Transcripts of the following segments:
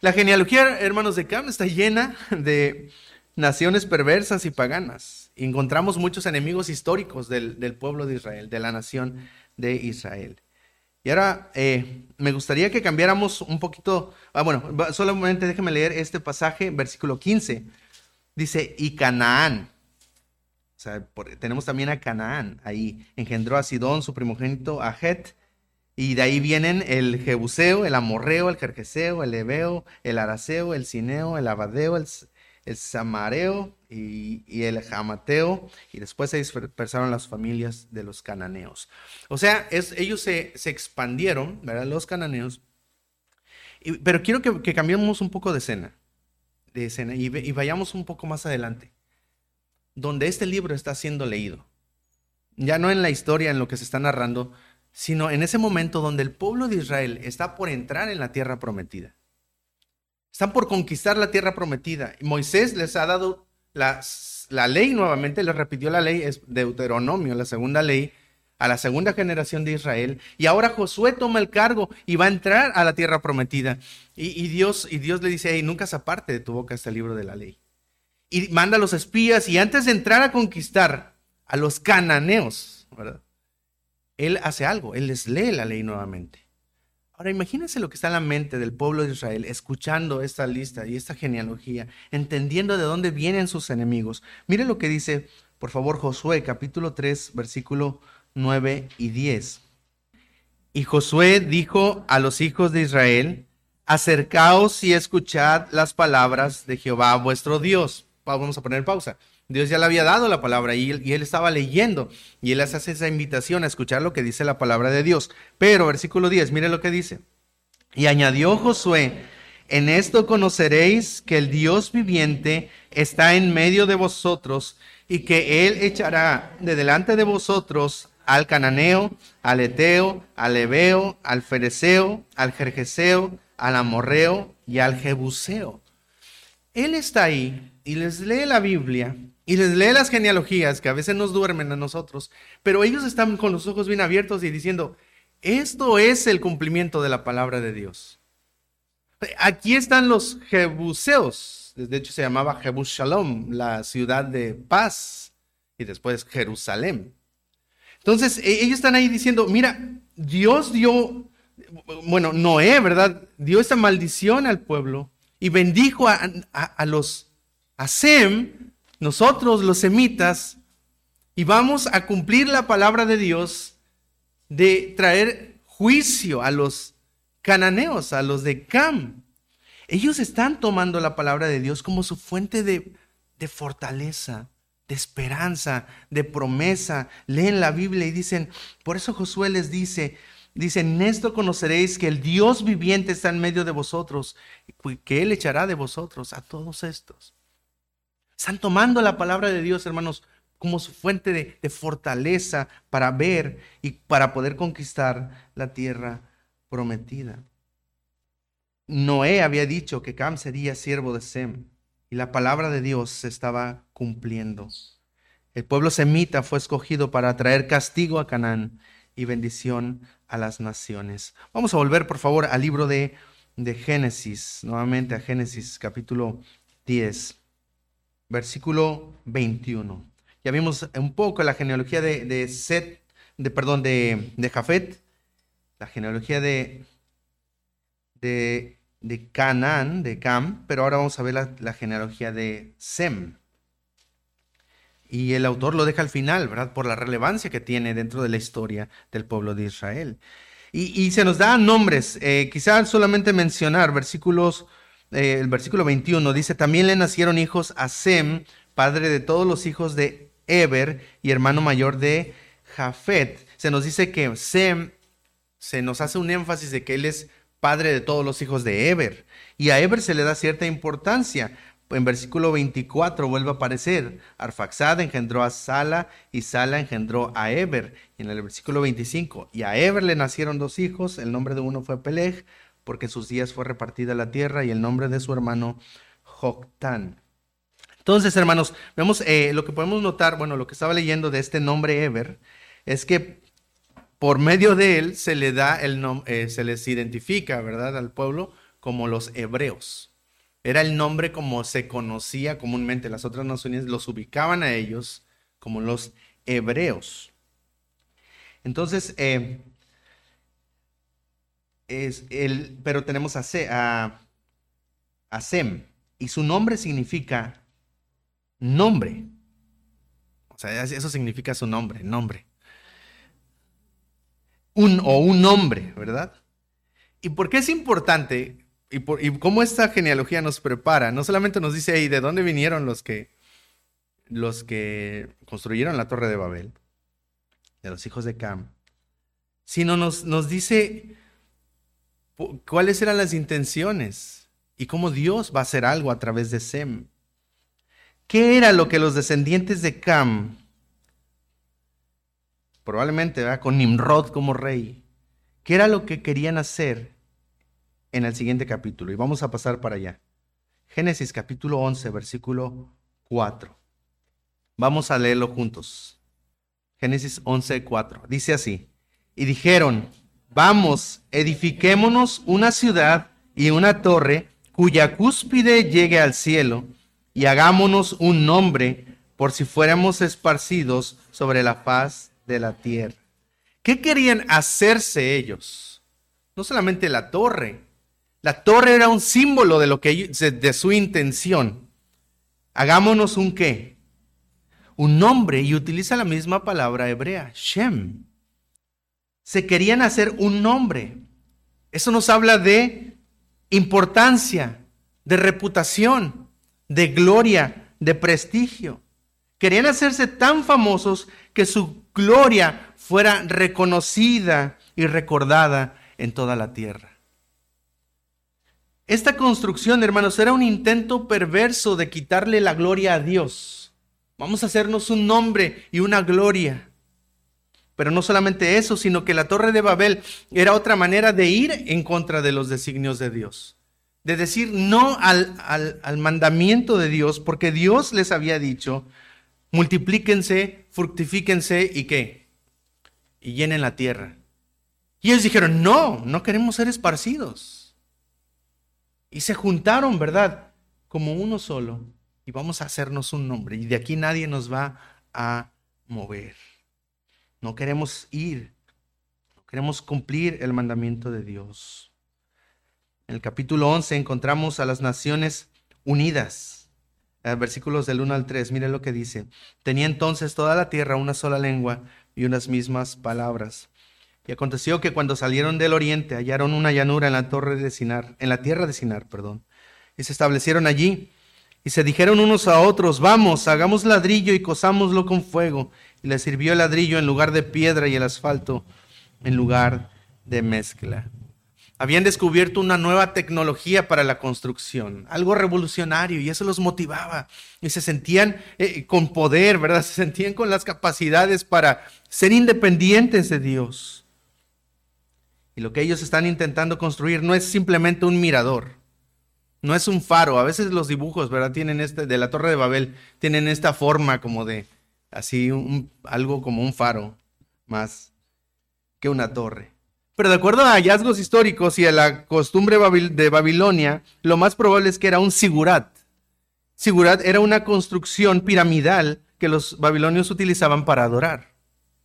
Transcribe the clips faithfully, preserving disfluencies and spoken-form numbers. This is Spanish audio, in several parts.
La genealogía, hermanos, de Cam está llena de naciones perversas y paganas. Encontramos muchos enemigos históricos del, del pueblo de Israel, de la nación de Israel. Y ahora eh, me gustaría que cambiáramos un poquito. Ah, bueno, solamente déjenme leer este pasaje, versículo quince. Dice, y Canaán. O sea, por, tenemos también a Canaán ahí. Engendró a Sidón, su primogénito, a Het. Y de ahí vienen el Jebuseo, el Amorreo, el Jerjeseo, el Ebeo, el Araseo, el Sineo, el Abadeo, el, el Samareo y, y el Jamateo. Y después se dispersaron las familias de los cananeos. O sea, es, ellos se, se expandieron, ¿verdad? Los cananeos. Y, pero quiero que, que cambiemos un poco de escena. De escena y, y vayamos un poco más adelante. Donde este libro está siendo leído. Ya no en la historia, en lo que se está narrando, sino en ese momento donde el pueblo de Israel está por entrar en la tierra prometida. Están por conquistar la tierra prometida. Y Moisés les ha dado la, la ley nuevamente, les repitió la ley, es Deuteronomio, la segunda ley, a la segunda generación de Israel. Y ahora Josué toma el cargo y va a entrar a la tierra prometida. Y, y, Dios, y Dios le dice, hey, nunca se aparte de tu boca este libro de la ley. Y manda a los espías y antes de entrar a conquistar a los cananeos, ¿verdad? Él hace algo, él les lee la ley nuevamente. Ahora imagínense lo que está en la mente del pueblo de Israel, escuchando esta lista y esta genealogía, entendiendo de dónde vienen sus enemigos. Miren lo que dice, por favor, Josué, capítulo tres, versículo nueve y diez. Y Josué dijo a los hijos de Israel, acercaos y escuchad las palabras de Jehová vuestro Dios. Vamos a poner pausa. Dios ya le había dado la palabra y él, y él estaba leyendo y él les hace esa invitación a escuchar lo que dice la palabra de Dios. Pero versículo diez, mire lo que dice. Y añadió Josué, en esto conoceréis que el Dios viviente está en medio de vosotros y que él echará de delante de vosotros al cananeo, al eteo, al ebeo, al fereceo, al jerjeseo, al amorreo y al jebuseo. Él está ahí y les lee la Biblia y les lee las genealogías que a veces nos duermen a nosotros, pero ellos están con los ojos bien abiertos y diciendo, esto es el cumplimiento de la palabra de Dios. Aquí están los jebuseos, de hecho se llamaba Jebus Shalom, la ciudad de paz, y después Jerusalén. Entonces ellos están ahí diciendo, mira, Dios dio, bueno, Noé, ¿verdad? Dio esa maldición al pueblo y bendijo a, a, a los, a Sem, nosotros los semitas, y vamos a cumplir la palabra de Dios de traer juicio a los cananeos, a los de Cam. Ellos están tomando la palabra de Dios como su fuente de, de fortaleza, de esperanza, de promesa. Leen la Biblia y dicen, por eso Josué les dice, dice, en esto conoceréis que el Dios viviente está en medio de vosotros, que Él echará de vosotros a todos estos. Están tomando la palabra de Dios, hermanos, como su fuente de, de fortaleza para ver y para poder conquistar la tierra prometida. Noé había dicho que Cam sería siervo de Sem y la palabra de Dios se estaba cumpliendo. El pueblo semita fue escogido para traer castigo a Canaán y bendición a las naciones. Vamos a volver, por favor, al libro de, de Génesis, nuevamente a Génesis capítulo diez, versículo veintiuno. Ya vimos un poco la genealogía de, de Set, de, perdón, de, de Jafet, la genealogía de, de, de Canaán, de Cam, pero ahora vamos a ver la, la genealogía de Sem. Y el autor lo deja al final, ¿verdad? Por la relevancia que tiene dentro de la historia del pueblo de Israel. Y, y se nos dan nombres, eh, quizás solamente mencionar versículos, eh, el versículo veintiuno dice, también le nacieron hijos a Sem, padre de todos los hijos de Eber y hermano mayor de Jafet. Se nos dice que Sem, se nos hace un énfasis de que él es padre de todos los hijos de Eber. Y a Eber se le da cierta importancia. En versículo veinticuatro vuelve a aparecer, Arfaxad engendró a Sala y Sala engendró a Eber. Y en el versículo veinticinco, y a Eber le nacieron dos hijos, el nombre de uno fue Peleg, porque en sus días fue repartida la tierra, y el nombre de su hermano Joctán. Entonces, hermanos, vemos eh, lo que podemos notar, bueno, lo que estaba leyendo de este nombre Eber, es que por medio de él se le da el nom- eh, se les identifica, ¿verdad?, al pueblo como los hebreos. Era el nombre como se conocía comúnmente. Las otras naciones los ubicaban a ellos como los hebreos. Entonces, eh, es el, pero tenemos a, Se, a, a Sem, y su nombre significa nombre. O sea, eso significa su nombre, nombre. Un, o un nombre, ¿verdad? ¿Y por qué es importante? Y, por, y cómo esta genealogía nos prepara. No solamente nos dice ahí de dónde vinieron los que, los que construyeron la Torre de Babel, de los hijos de Cam, sino nos, nos dice cuáles eran las intenciones y cómo Dios va a hacer algo a través de Sem. ¿Qué era lo que los descendientes de Cam, probablemente ¿verdad? con Nimrod como rey, qué era lo que querían hacer en el siguiente capítulo? Y vamos a pasar para allá. Génesis capítulo once, versículo cuatro. Vamos a leerlo juntos. Génesis once, cuatro. Dice así: y dijeron, vamos, edifiquémonos una ciudad y una torre cuya cúspide llegue al cielo, y hagámonos un nombre por si fuéramos esparcidos sobre la faz de la tierra. ¿Qué querían hacerse ellos? No solamente la torre. La torre era un símbolo de lo que de su intención. Hagámonos un qué? Un nombre, y utiliza la misma palabra hebrea, Shem. Se querían hacer un nombre. Eso nos habla de importancia, de reputación, de gloria, de prestigio. Querían hacerse tan famosos que su gloria fuera reconocida y recordada en toda la tierra. Esta construcción, hermanos, era un intento perverso de quitarle la gloria a Dios. Vamos a hacernos un nombre y una gloria. Pero no solamente eso, sino que la Torre de Babel era otra manera de ir en contra de los designios de Dios. De decir no al, al, al mandamiento de Dios, porque Dios les había dicho, multiplíquense, fructifíquense y ¿qué? Y llenen la tierra. Y ellos dijeron, no, no queremos ser esparcidos. Y se juntaron, ¿verdad? Como uno solo. Y vamos a hacernos un nombre. Y de aquí nadie nos va a mover. No queremos ir. No queremos cumplir el mandamiento de Dios. En el capítulo once encontramos a las naciones unidas. Eh, versículos del uno al tres. Miren lo que dice. Tenía entonces toda la tierra una sola lengua y unas mismas palabras. Y aconteció que cuando salieron del oriente hallaron una llanura en la torre de Sinar, en la tierra de Sinar, perdón, y se establecieron allí. Y se dijeron unos a otros, vamos, hagamos ladrillo y cosámoslo con fuego. Y les sirvió el ladrillo en lugar de piedra y el asfalto en lugar de mezcla. Habían descubierto una nueva tecnología para la construcción, algo revolucionario, y eso los motivaba. Y se sentían eh, con poder, ¿verdad? Se sentían con las capacidades para ser independientes de Dios. Y lo que ellos están intentando construir no es simplemente un mirador, no es un faro. A veces los dibujos, ¿verdad? Tienen este, de la Torre de Babel, tienen esta forma como de, así, un, algo como un faro, más que una torre. Pero de acuerdo a hallazgos históricos y a la costumbre de Babilonia, lo más probable es que era un sigurat. Sigurat era una construcción piramidal que los babilonios utilizaban para adorar.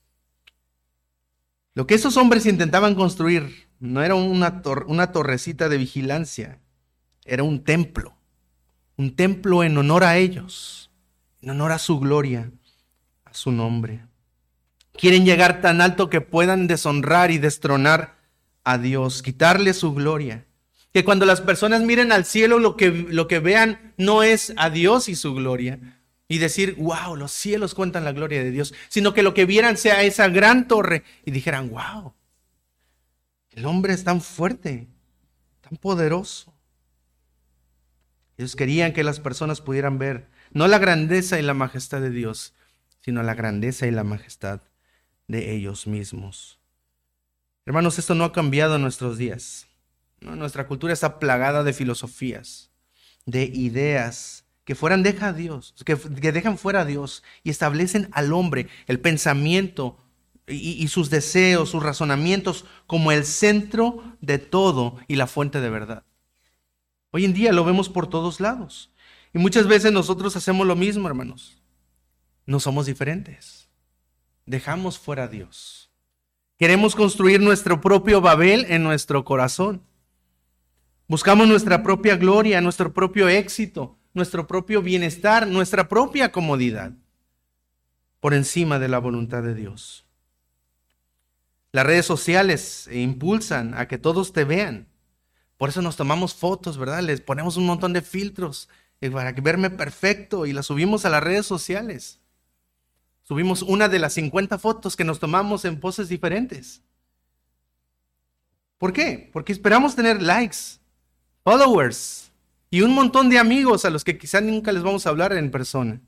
Lo que esos hombres intentaban construir no era una, tor- una torrecita de vigilancia, era un templo, un templo en honor a ellos, en honor a su gloria, a su nombre. Quieren llegar tan alto que puedan deshonrar y destronar a Dios, quitarle su gloria. Que cuando las personas miren al cielo, lo que, lo que vean no es a Dios y su gloria, y decir, wow, los cielos cuentan la gloria de Dios, sino que lo que vieran sea esa gran torre y dijeran, wow, el hombre es tan fuerte, tan poderoso. Ellos querían que las personas pudieran ver no la grandeza y la majestad de Dios, sino la grandeza y la majestad de ellos mismos. Hermanos, esto no ha cambiado en nuestros días. ¿No? Nuestra cultura está plagada de filosofías, de ideas que fueran deja a Dios, que, que dejan fuera a Dios y establecen al hombre, el pensamiento y, y sus deseos, sus razonamientos como el centro de todo y la fuente de verdad. Hoy en día lo vemos por todos lados. Y muchas veces nosotros hacemos lo mismo, hermanos. No somos diferentes. Dejamos fuera a Dios. Queremos construir nuestro propio Babel en nuestro corazón. Buscamos nuestra propia gloria, nuestro propio éxito, nuestro propio bienestar, nuestra propia comodidad, por encima de la voluntad de Dios. Las redes sociales impulsan a que todos te vean. Por eso nos tomamos fotos, ¿verdad? Les ponemos un montón de filtros para verme perfecto y las subimos a las redes sociales. Subimos una de las cincuenta fotos que nos tomamos en poses diferentes. ¿Por qué? Porque esperamos tener likes, followers y un montón de amigos a los que quizás nunca les vamos a hablar en persona.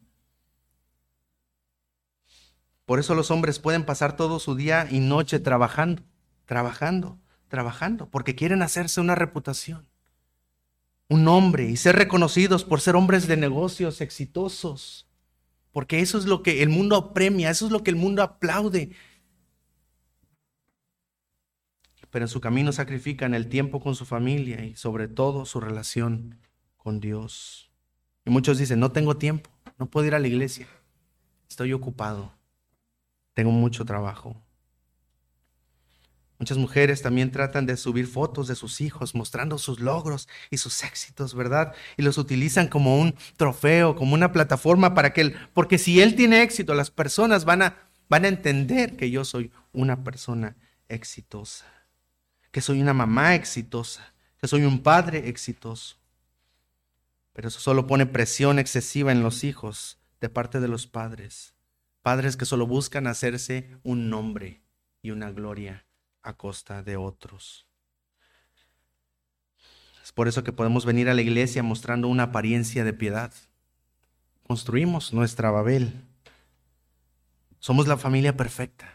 Por eso los hombres pueden pasar todo su día y noche trabajando, trabajando, trabajando, porque quieren hacerse una reputación, un nombre y ser reconocidos por ser hombres de negocios exitosos. Porque eso es lo que el mundo premia, eso es lo que el mundo aplaude. Pero en su camino sacrifican el tiempo con su familia y sobre todo su relación con Dios. Y muchos dicen, no tengo tiempo, no puedo ir a la iglesia, estoy ocupado, tengo mucho trabajo. Muchas mujeres también tratan de subir fotos de sus hijos mostrando sus logros y sus éxitos, ¿verdad? Y los utilizan como un trofeo, como una plataforma para que él, porque si él tiene éxito, las personas van a, van a entender que yo soy una persona exitosa, que soy una mamá exitosa, que soy un padre exitoso. Pero eso solo pone presión excesiva en los hijos de parte de los padres. Padres que solo buscan hacerse un nombre y una gloria a costa de otros. Es por eso que podemos venir a la iglesia mostrando una apariencia de piedad. Construimos nuestra Babel. Somos la familia perfecta.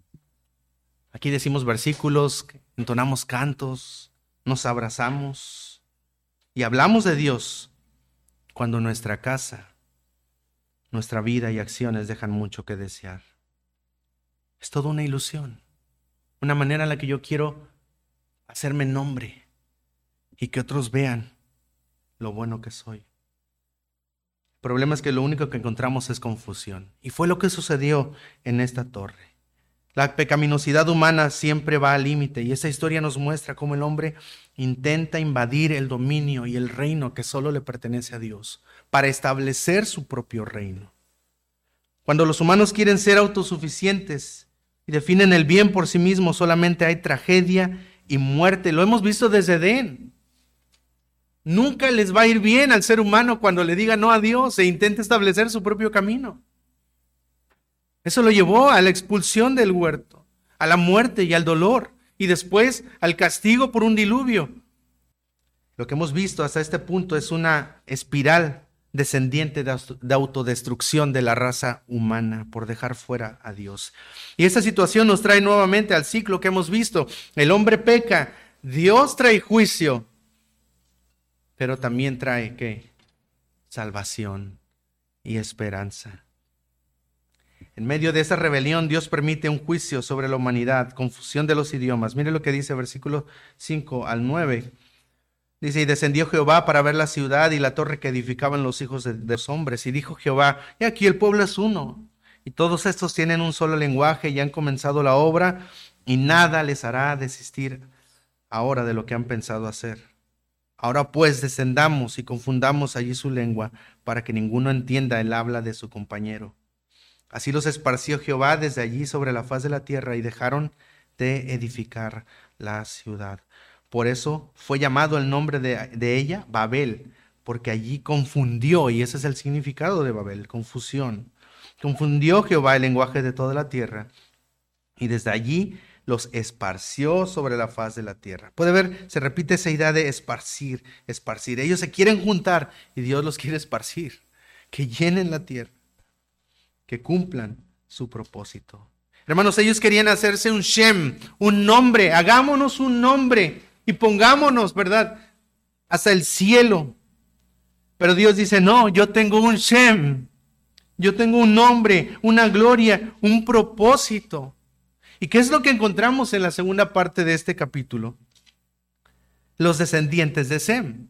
Aquí decimos versículos, entonamos cantos, nos abrazamos y hablamos de Dios cuando nuestra casa, nuestra vida y acciones dejan mucho que desear. Es toda una ilusión. Una manera en la que yo quiero hacerme nombre y que otros vean lo bueno que soy. El problema es que lo único que encontramos es confusión. Y fue lo que sucedió en esta torre. La pecaminosidad humana siempre va al límite y esa historia nos muestra cómo el hombre intenta invadir el dominio y el reino que solo le pertenece a Dios para establecer su propio reino. Cuando los humanos quieren ser autosuficientes y definen el bien por sí mismos, solamente hay tragedia y muerte. Lo hemos visto desde Edén. Nunca les va a ir bien al ser humano cuando le diga no a Dios e intente establecer su propio camino. Eso lo llevó a la expulsión del huerto, a la muerte y al dolor, y después al castigo por un diluvio. Lo que hemos visto hasta este punto es una espiral descendiente de autodestrucción de la raza humana por dejar fuera a Dios. Y esta situación nos trae nuevamente al ciclo que hemos visto. El hombre peca, Dios trae juicio, pero también trae ¿qué? Salvación y esperanza. En medio de esa rebelión, Dios permite un juicio sobre la humanidad, confusión de los idiomas. Mire lo que dice versículos cinco al nueve. Dice, y descendió Jehová para ver la ciudad y la torre que edificaban los hijos de, de los hombres. Y dijo Jehová, he aquí el pueblo es uno, y todos estos tienen un solo lenguaje y han comenzado la obra, y nada les hará desistir ahora de lo que han pensado hacer. Ahora pues descendamos y confundamos allí su lengua, para que ninguno entienda el habla de su compañero. Así los esparció Jehová desde allí sobre la faz de la tierra, y dejaron de edificar la ciudad. Por eso fue llamado el nombre de, de ella Babel, porque allí confundió, y ese es el significado de Babel, confusión. Confundió Jehová el lenguaje de toda la tierra, y desde allí los esparció sobre la faz de la tierra. Puede ver, se repite esa idea de esparcir, esparcir. Ellos se quieren juntar y Dios los quiere esparcir, que llenen la tierra, que cumplan su propósito. Hermanos, ellos querían hacerse un Shem, un nombre, hagámonos un nombre. Y pongámonos, ¿verdad?, hasta el cielo. Pero Dios dice, no, yo tengo un Shem. Yo tengo un nombre, una gloria, un propósito. ¿Y qué es lo que encontramos en la segunda parte de este capítulo? Los descendientes de Sem.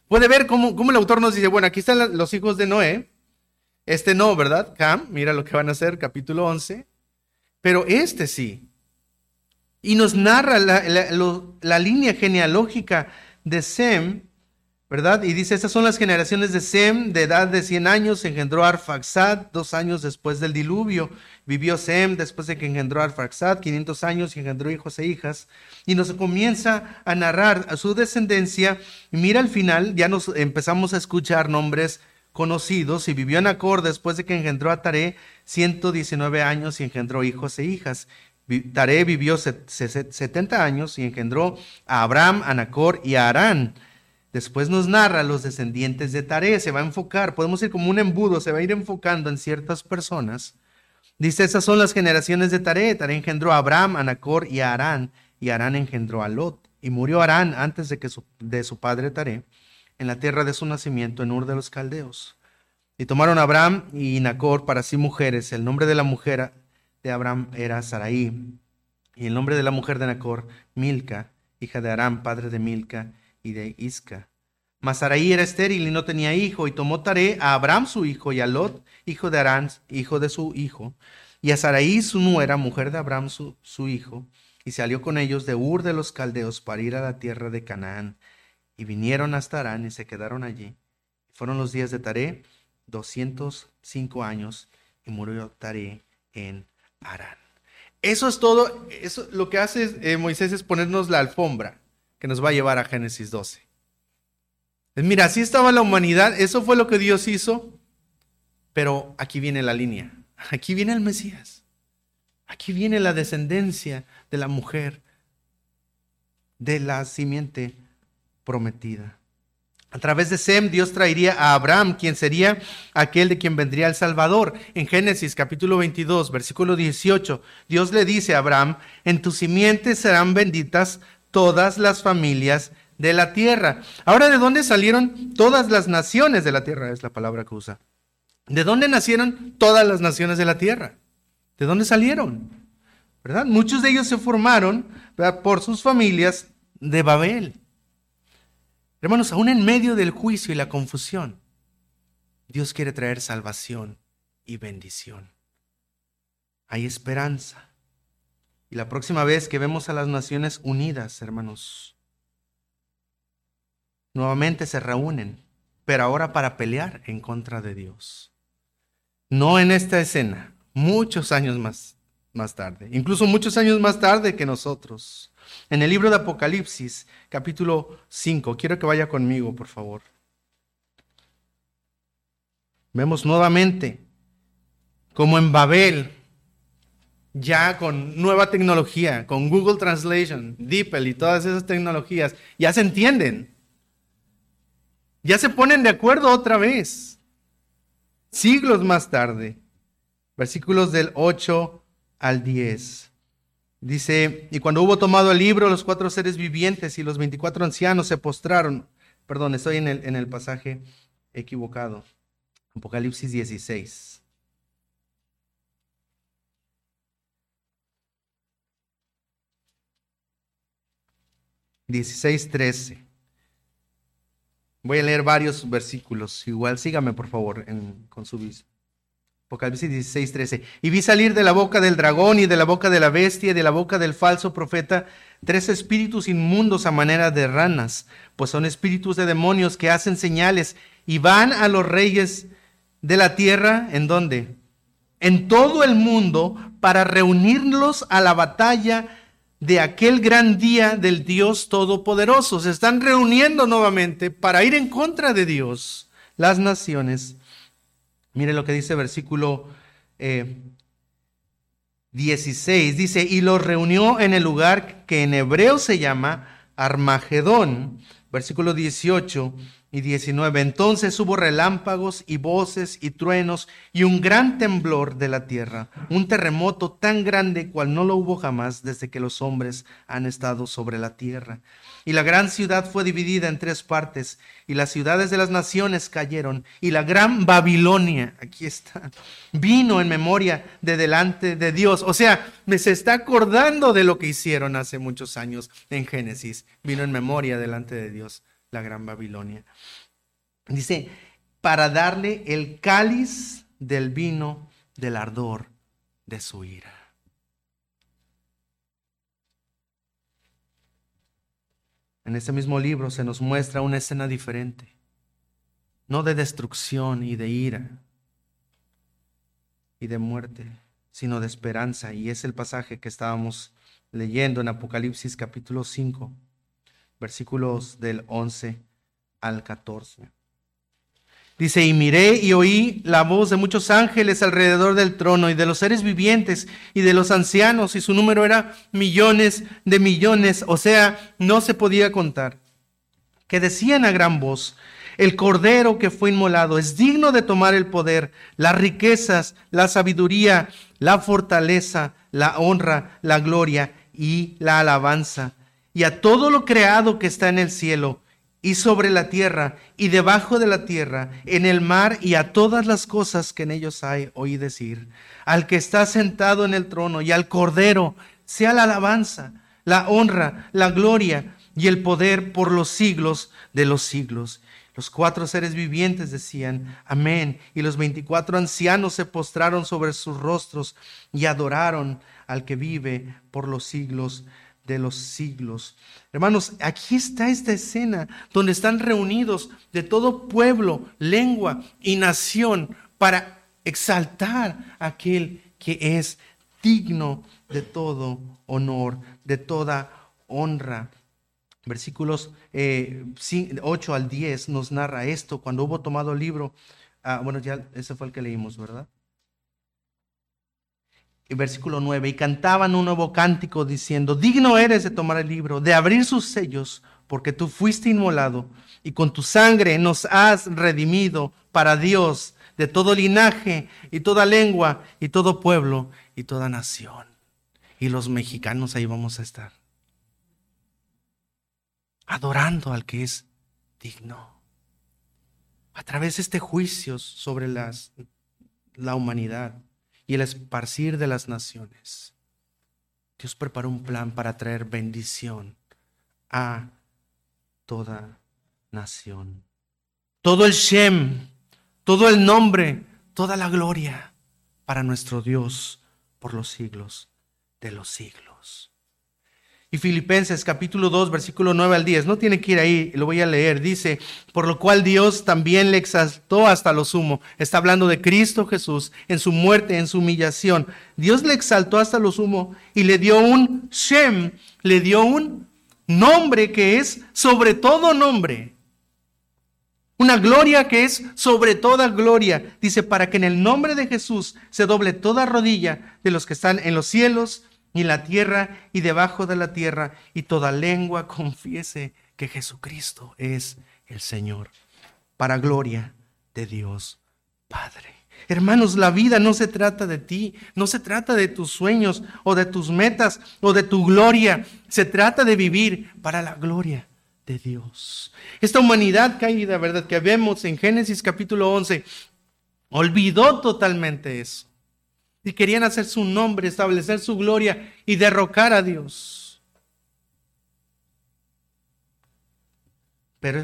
Puede ver cómo, cómo el autor nos dice, bueno, aquí están la, los hijos de Noé. Este no, ¿verdad? Cam, mira lo que van a hacer, capítulo once. Pero este sí. Y nos narra la, la, lo, la línea genealógica de Sem, ¿verdad? Y dice, estas son las generaciones de Sem, de edad de cien años, engendró a Arfaxad, dos años después del diluvio. Vivió Sem después de que engendró a Arfaxad, quinientos años, y engendró hijos e hijas. Y nos comienza a narrar a su descendencia. Y mira al final, ya nos empezamos a escuchar nombres conocidos. Y vivió Nacor después de que engendró a Taré, ciento diecinueve años, y engendró hijos e hijas. Taré vivió setenta años y engendró a Abraham, a Nacor y a Harán. Después nos narra los descendientes de Taré, se va a enfocar, podemos ir como un embudo, se va a ir enfocando en ciertas personas. Dice, esas son las generaciones de Taré. Taré engendró a Abraham, a Nacor y a Harán, y Harán engendró a Lot. Y murió Harán antes de, que su, de su padre Taré, en la tierra de su nacimiento, en Ur de los Caldeos. Y tomaron a Abraham y Nacor para sí mujeres. El nombre de la mujer de Abraham era Sarai, y el nombre de la mujer de Nacor, Milca, hija de Aram, padre de Milca y de Isca. Mas Sarai era estéril y no tenía hijo, y tomó Taré a Abraham su hijo, y a Lot, hijo de Harán, hijo de su hijo, y a Sarai su nuera, mujer de Abraham su, su hijo, y salió con ellos de Ur de los Caldeos para ir a la tierra de Canaán. Y vinieron hasta Harán y se quedaron allí. Fueron los días de Taré, doscientos cinco años, y murió Taré en Harán. Eso es todo. Eso, lo que hace eh, Moisés es ponernos la alfombra que nos va a llevar a Génesis doce. Mira, así estaba la humanidad, eso fue lo que Dios hizo, pero aquí viene la línea, aquí viene el Mesías, aquí viene la descendencia de la mujer, de la simiente prometida. A través de Sem, Dios traería a Abraham, quien sería aquel de quien vendría el Salvador. En Génesis capítulo veintidós, versículo dieciocho, Dios le dice a Abraham, en tu simiente serán benditas todas las familias de la tierra. Ahora, ¿de dónde salieron todas las naciones de la tierra? Es la palabra que usa. ¿De dónde nacieron todas las naciones de la tierra? ¿De dónde salieron? ¿Verdad? Muchos de ellos se formaron, ¿verdad?, por sus familias de Babel. Hermanos, aún en medio del juicio y la confusión, Dios quiere traer salvación y bendición. Hay esperanza. Y la próxima vez que vemos a las naciones unidas, hermanos, nuevamente se reúnen, pero ahora para pelear en contra de Dios. No en esta escena, muchos años más, más tarde, incluso muchos años más tarde que nosotros. En el libro de Apocalipsis, capítulo cinco, quiero que vaya conmigo, por favor. Vemos nuevamente como en Babel, ya con nueva tecnología, con Google Translation, DeepL y todas esas tecnologías, ya se entienden. Ya se ponen de acuerdo otra vez. Siglos más tarde, versículos del ocho al diez. Dice, y cuando hubo tomado el libro, los cuatro seres vivientes y los veinticuatro ancianos se postraron. Perdón, estoy en el, en el pasaje equivocado. Apocalipsis dieciséis. dieciséis, trece. Voy a leer varios versículos. Igual sígame, por favor, en, con su vista. Apocalipsis dieciséis, trece. Y vi salir de la boca del dragón y de la boca de la bestia y de la boca del falso profeta tres espíritus inmundos a manera de ranas, pues son espíritus de demonios que hacen señales y van a los reyes de la tierra. ¿En dónde? En todo el mundo, para reunirlos a la batalla de aquel gran día del Dios Todopoderoso. Se están reuniendo nuevamente para ir en contra de Dios, las naciones. Mire lo que dice versículo eh, dieciséis. Dice, y los reunió en el lugar que en hebreo se llama Armagedón. Versículo dieciocho y diecinueve. Entonces hubo relámpagos y voces y truenos y un gran temblor de la tierra, un terremoto tan grande cual no lo hubo jamás desde que los hombres han estado sobre la tierra. Y la gran ciudad fue dividida en tres partes, y las ciudades de las naciones cayeron, y la gran Babilonia, aquí está, vino en memoria de delante de Dios. O sea, me se está acordando de lo que hicieron hace muchos años en Génesis. Vino en memoria delante de Dios la gran Babilonia. Dice, para darle el cáliz del vino del ardor de su ira. En este mismo libro se nos muestra una escena diferente, no de destrucción y de ira y de muerte, sino de esperanza. Y es el pasaje que estábamos leyendo en Apocalipsis capítulo cinco, versículos del once al catorce. Dice, y miré y oí la voz de muchos ángeles alrededor del trono y de los seres vivientes y de los ancianos, y su número era millones de millones, o sea, no se podía contar, que decían a gran voz, el Cordero que fue inmolado es digno de tomar el poder, las riquezas, la sabiduría, la fortaleza, la honra, la gloria y la alabanza. Y a todo lo creado que está en el cielo y sobre la tierra y debajo de la tierra, en el mar y a todas las cosas que en ellos hay, oí decir, al que está sentado en el trono y al Cordero, sea la alabanza, la honra, la gloria y el poder por los siglos de los siglos. Los cuatro seres vivientes decían, amén. Y los veinticuatro ancianos se postraron sobre sus rostros y adoraron al que vive por los siglos de los siglos. Hermanos, aquí está esta escena donde están reunidos de todo pueblo, lengua y nación para exaltar a aquel que es digno de todo honor, de toda honra. Versículos eh, ocho al diez nos narra esto. Cuando hubo tomado el libro, ah, bueno, ya ese fue el que leímos, ¿verdad? Y versículo nueve, y cantaban un nuevo cántico diciendo, digno eres de tomar el libro, de abrir sus sellos, porque tú fuiste inmolado y con tu sangre nos has redimido para Dios de todo linaje y toda lengua y todo pueblo y toda nación. Y los mexicanos ahí vamos a estar, adorando al que es digno. A través de este juicio sobre las, la humanidad y el esparcir de las naciones, Dios preparó un plan para traer bendición a toda nación. Todo el Shem, todo el nombre, toda la gloria para nuestro Dios por los siglos de los siglos. Y Filipenses capítulo dos, versículo nueve al diez, no tiene que ir ahí, lo voy a leer, dice, por lo cual Dios también le exaltó hasta lo sumo. Está hablando de Cristo Jesús, en su muerte, en su humillación. Dios le exaltó hasta lo sumo y le dio un Shem, le dio un nombre que es sobre todo nombre. Una gloria que es sobre toda gloria. Dice, para que en el nombre de Jesús se doble toda rodilla de los que están en los cielos y en la tierra y debajo de la tierra, y toda lengua confiese que Jesucristo es el Señor, para gloria de Dios Padre. Hermanos, la vida no se trata de ti, no se trata de tus sueños o de tus metas o de tu gloria. Se trata de vivir para la gloria de Dios. Esta humanidad caída, ¿verdad?, que vemos en Génesis capítulo once, olvidó totalmente eso. Y querían hacer su nombre, establecer su gloria y derrocar a Dios. Pero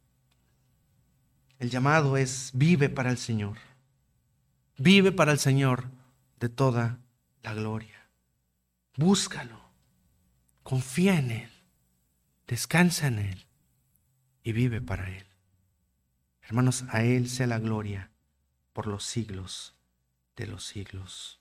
el llamado es: vive para el Señor. Vive para el Señor de toda la gloria. Búscalo. Confía en Él. Descansa en Él. Y vive para Él. Hermanos, a Él sea la gloria por los siglos de los siglos.